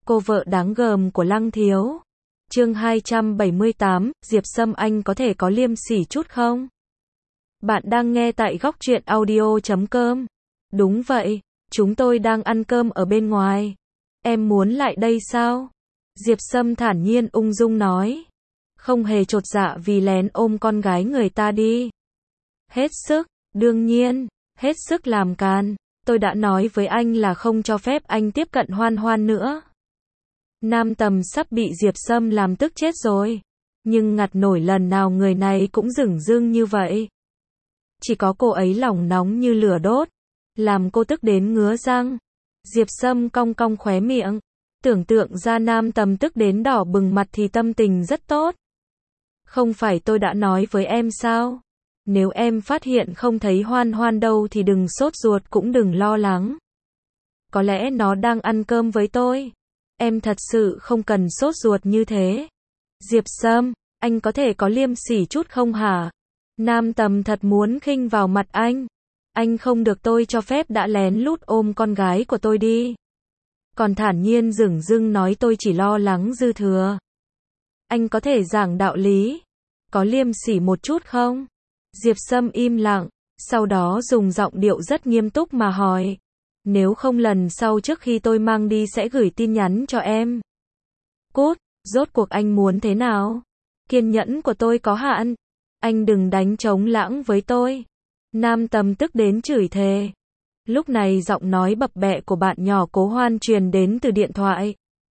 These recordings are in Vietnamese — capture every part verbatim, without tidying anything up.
Cô vợ đáng gờm của Lăng Thiếu. Chương hai trăm bảy mươi tám, Diệp Sâm anh có thể có liêm sỉ chút không? Bạn đang nghe tại góc truyện audio chấm com. Đúng vậy, chúng tôi đang ăn cơm ở bên ngoài. Em muốn lại đây sao? Diệp Sâm thản nhiên ung dung nói. Không hề chột dạ vì lén ôm con gái người ta đi. Hết sức, đương nhiên, hết sức làm càn. Tôi đã nói với anh là không cho phép anh tiếp cận Hoan Hoan nữa. Nam Tầm sắp bị Diệp Sâm làm tức chết rồi. Nhưng ngặt nổi lần nào người này cũng dửng dưng như vậy. Chỉ có cô ấy lòng nóng như lửa đốt. Làm cô tức đến ngứa răng. Diệp Sâm cong cong khóe miệng. Tưởng tượng ra Nam Tầm tức đến đỏ bừng mặt thì tâm tình rất tốt. Không phải tôi đã nói với em sao? Nếu em phát hiện không thấy Hoan Hoan đâu thì đừng sốt ruột cũng đừng lo lắng. Có lẽ nó đang ăn cơm với tôi. Em thật sự không cần sốt ruột như thế. Diệp Sâm, anh có thể có liêm sỉ chút không hả? Nam Tầm thật muốn khinh vào mặt anh. Anh không được tôi cho phép đã lén lút ôm con gái của tôi đi. Còn thản nhiên dửng dưng nói tôi chỉ lo lắng dư thừa. Anh có thể giảng đạo lý. Có liêm sỉ một chút không? Diệp Sâm im lặng, sau đó dùng giọng điệu rất nghiêm túc mà hỏi. Nếu không lần sau trước khi tôi mang đi sẽ gửi tin nhắn cho em. Cút, rốt cuộc anh muốn thế nào? Kiên nhẫn của tôi có hạn. Anh đừng đánh trống lãng với tôi. Nam Tầm tức đến chửi thề. Lúc này giọng nói bập bẹ của bạn nhỏ Cố Hoan truyền đến từ điện thoại.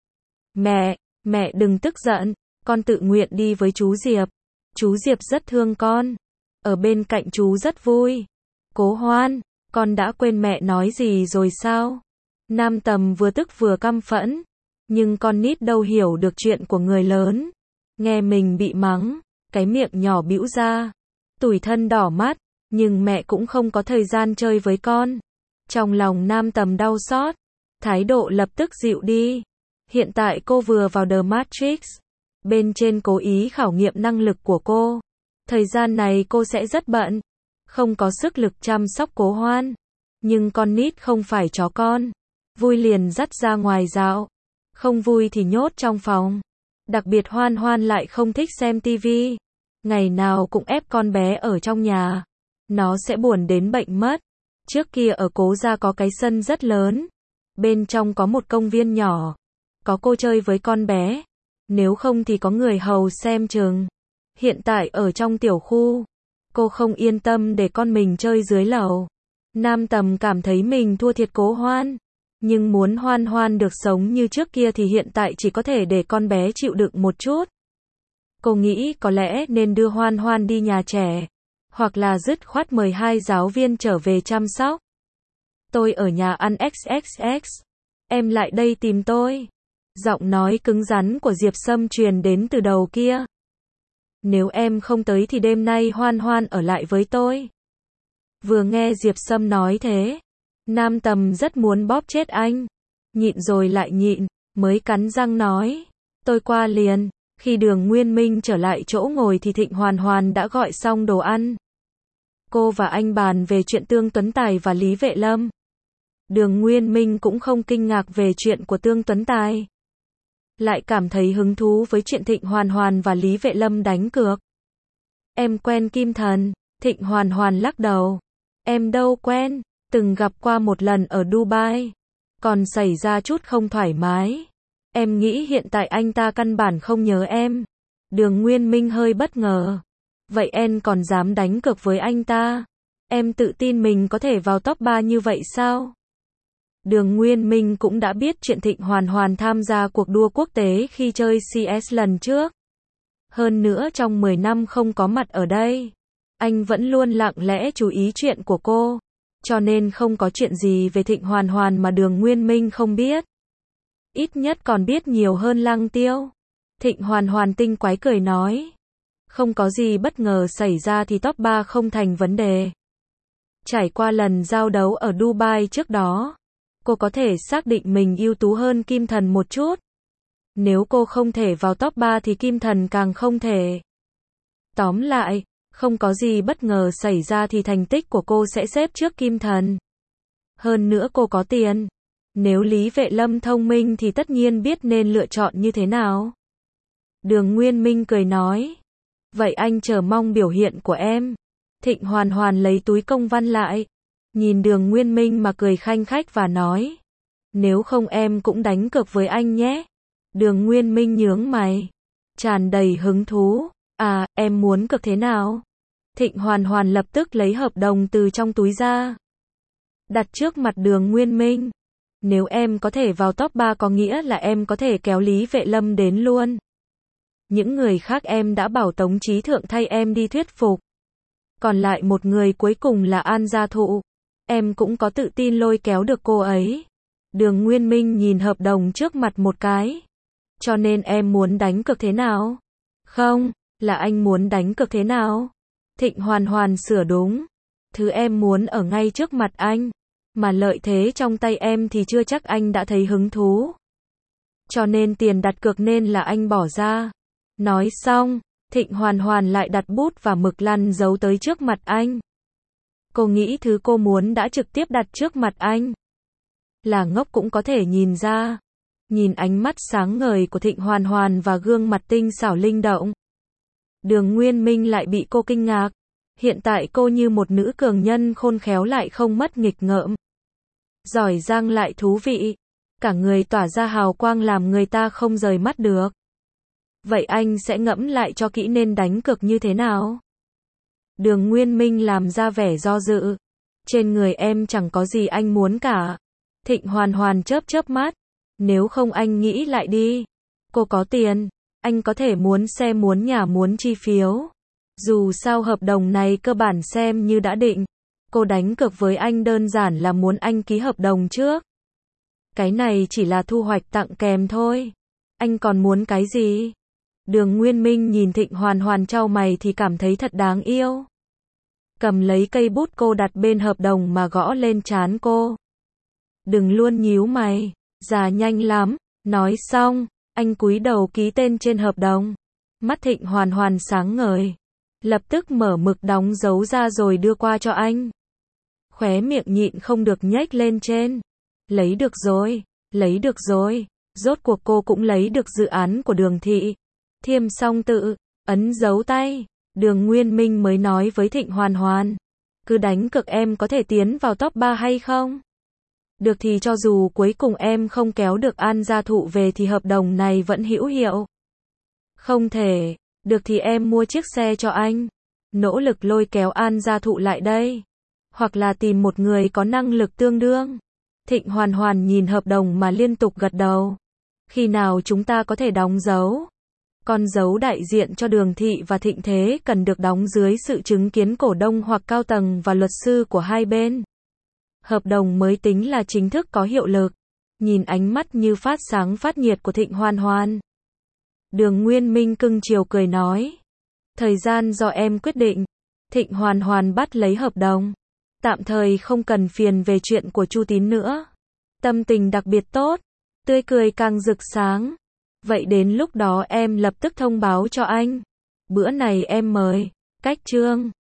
Mẹ, mẹ đừng tức giận, con tự nguyện đi với chú Diệp. Chú Diệp rất thương con. Ở bên cạnh chú rất vui. Cố Hoan, con đã quên mẹ nói gì rồi sao? Nam Tầm vừa tức vừa căm phẫn. Nhưng con nít đâu hiểu được chuyện của người lớn. Nghe mình bị mắng, cái miệng nhỏ bĩu ra. Tủi thân đỏ mắt, nhưng mẹ cũng không có thời gian chơi với con. Trong lòng Nam Tầm đau xót. Thái độ lập tức dịu đi. Hiện tại cô vừa vào The Matrix. Bên trên cố ý khảo nghiệm năng lực của cô. Thời gian này cô sẽ rất bận. Không có sức lực chăm sóc Cố Hoan. Nhưng con nít không phải chó con. Vui liền dắt ra ngoài dạo. Không vui thì nhốt trong phòng. Đặc biệt Hoan Hoan lại không thích xem tivi. Ngày nào cũng ép con bé ở trong nhà. Nó sẽ buồn đến bệnh mất. Trước kia ở Cố gia có cái sân rất lớn. Bên trong có một công viên nhỏ. Có cô chơi với con bé. Nếu không thì có người hầu xem chừng. Hiện tại ở trong tiểu khu. Cô không yên tâm để con mình chơi dưới lầu. Nam Tầm cảm thấy mình thua thiệt Cố Hoan. Nhưng muốn Hoan Hoan được sống như trước kia thì hiện tại chỉ có thể để con bé chịu đựng một chút. Cô nghĩ có lẽ nên đưa Hoan Hoan đi nhà trẻ. Hoặc là dứt khoát mời hai giáo viên trở về chăm sóc. Tôi ở nhà ăn ích ích ích. Em lại đây tìm tôi. Giọng nói cứng rắn của Diệp Sâm truyền đến từ đầu kia. Nếu em không tới thì đêm nay Hoan Hoan ở lại với tôi. Vừa nghe Diệp Sâm nói thế, Nam Tầm rất muốn bóp chết anh. Nhịn rồi lại nhịn, mới cắn răng nói. Tôi qua liền. Khi Đường Nguyên Minh trở lại chỗ ngồi thì Thịnh Hoàn Hoàn đã gọi xong đồ ăn. Cô và anh bàn về chuyện Tương Tuấn Tài và Lý Vệ Lâm. Đường Nguyên Minh cũng không kinh ngạc về chuyện của Tương Tuấn Tài. Lại cảm thấy hứng thú với chuyện Thịnh Hoàn Hoàn và Lý Vệ Lâm đánh cược. Em quen Kim Thần. Thịnh Hoàn Hoàn lắc đầu. Em đâu quen, từng gặp qua một lần ở Dubai. Còn xảy ra chút không thoải mái. Em nghĩ hiện tại anh ta căn bản không nhớ em. Đường Nguyên Minh hơi bất ngờ. Vậy em còn dám đánh cược với anh ta? Em tự tin mình có thể vào top ba như vậy sao? Đường Nguyên Minh cũng đã biết chuyện Thịnh Hoàn Hoàn tham gia cuộc đua quốc tế khi chơi xê ét lần trước. Hơn nữa trong mười năm không có mặt ở đây. Anh vẫn luôn lặng lẽ chú ý chuyện của cô. Cho nên không có chuyện gì về Thịnh Hoàn Hoàn mà Đường Nguyên Minh không biết. Ít nhất còn biết nhiều hơn Lăng Tiêu. Thịnh Hoàn Hoàn tinh quái cười nói. Không có gì bất ngờ xảy ra thì top ba không thành vấn đề. Trải qua lần giao đấu ở Dubai trước đó. Cô có thể xác định mình ưu tú hơn Kim Thần một chút. Nếu cô không thể vào top ba thì Kim Thần càng không thể. Tóm lại, không có gì bất ngờ xảy ra thì thành tích của cô sẽ xếp trước Kim Thần. Hơn nữa cô có tiền. Nếu Lý Vệ Lâm thông minh thì tất nhiên biết nên lựa chọn như thế nào. Đường Nguyên Minh cười nói. Vậy anh chờ mong biểu hiện của em. Thịnh Hoàn Hoàn lấy túi công văn lại. Nhìn Đường Nguyên Minh mà cười khanh khách và nói. Nếu không em cũng đánh cược với anh nhé. Đường Nguyên Minh nhướng mày. Tràn đầy hứng thú. À, em muốn cược thế nào? Thịnh Hoàn Hoàn lập tức lấy hợp đồng từ trong túi ra. Đặt trước mặt Đường Nguyên Minh. Nếu em có thể vào top ba có nghĩa là em có thể kéo Lý Vệ Lâm đến luôn. Những người khác em đã bảo Tống Chí Thượng thay em đi thuyết phục. Còn lại một người cuối cùng là An Gia Thụ. Em cũng có tự tin lôi kéo được cô ấy. Đường Nguyên Minh nhìn hợp đồng trước mặt một cái. Cho nên em muốn đánh cược thế nào? Không, là anh muốn đánh cược thế nào? Thịnh Hoàn Hoàn sửa đúng. Thứ em muốn ở ngay trước mặt anh. Mà lợi thế trong tay em thì chưa chắc anh đã thấy hứng thú. Cho nên tiền đặt cược nên là anh bỏ ra. Nói xong, Thịnh Hoàn Hoàn lại đặt bút và mực lăn giấu tới trước mặt anh. Cô nghĩ thứ cô muốn đã trực tiếp đặt trước mặt anh. Là ngốc cũng có thể nhìn ra. Nhìn ánh mắt sáng ngời của Thịnh Hoàn Hoàn và gương mặt tinh xảo linh động. Đường Nguyên Minh lại bị cô kinh ngạc. Hiện tại cô như một nữ cường nhân khôn khéo lại không mất nghịch ngợm. Giỏi giang lại thú vị. Cả người tỏa ra hào quang làm người ta không rời mắt được. Vậy anh sẽ ngẫm lại cho kỹ nên đánh cược như thế nào? Đường Nguyên Minh làm ra vẻ do dự. Trên người em chẳng có gì anh muốn cả. Thịnh Hoàn Hoàn chớp chớp mắt. Nếu không anh nghĩ lại đi. Cô có tiền. Anh có thể muốn xe muốn nhà muốn chi phiếu. Dù sao hợp đồng này cơ bản xem như đã định. Cô đánh cược với anh đơn giản là muốn anh ký hợp đồng trước. Cái này chỉ là thu hoạch tặng kèm thôi. Anh còn muốn cái gì? Đường Nguyên Minh nhìn Thịnh Hoàn Hoàn chau mày thì cảm thấy thật đáng yêu. Cầm lấy cây bút cô đặt bên hợp đồng mà gõ lên trán cô. Đừng luôn nhíu mày, già nhanh lắm. Nói xong, anh cúi đầu ký tên trên hợp đồng. Mắt Thịnh Hoàn Hoàn sáng ngời. Lập tức mở mực đóng dấu ra rồi đưa qua cho anh. Khóe miệng nhịn không được nhếch lên trên. Lấy được rồi, lấy được rồi. Rốt cuộc cô cũng lấy được dự án của Đường thị. Thiêm xong tự, ấn dấu tay. Đường Nguyên Minh mới nói với Thịnh Hoàn Hoàn. Cứ đánh cược em có thể tiến vào top ba hay không? Được thì cho dù cuối cùng em không kéo được An Gia Thụ về thì hợp đồng này vẫn hữu hiệu. Không thể, được thì em mua chiếc xe cho anh. Nỗ lực lôi kéo An Gia Thụ lại đây. Hoặc là tìm một người có năng lực tương đương. Thịnh Hoàn Hoàn nhìn hợp đồng mà liên tục gật đầu. Khi nào chúng ta có thể đóng dấu? Con dấu đại diện cho Đường thị và Thịnh Thế cần được đóng dưới sự chứng kiến cổ đông hoặc cao tầng và luật sư của hai bên. Hợp đồng mới tính là chính thức có hiệu lực. Nhìn ánh mắt như phát sáng phát nhiệt của Thịnh Hoàn Hoàn. Đường Nguyên Minh cưng chiều cười nói. Thời gian do em quyết định. Thịnh Hoàn Hoàn bắt lấy hợp đồng. Tạm thời không cần phiền về chuyện của Chu Tín nữa. Tâm tình đặc biệt tốt. Tươi cười càng rực sáng. Vậy đến lúc đó em lập tức thông báo cho anh. Bữa này em mời. Cách chương.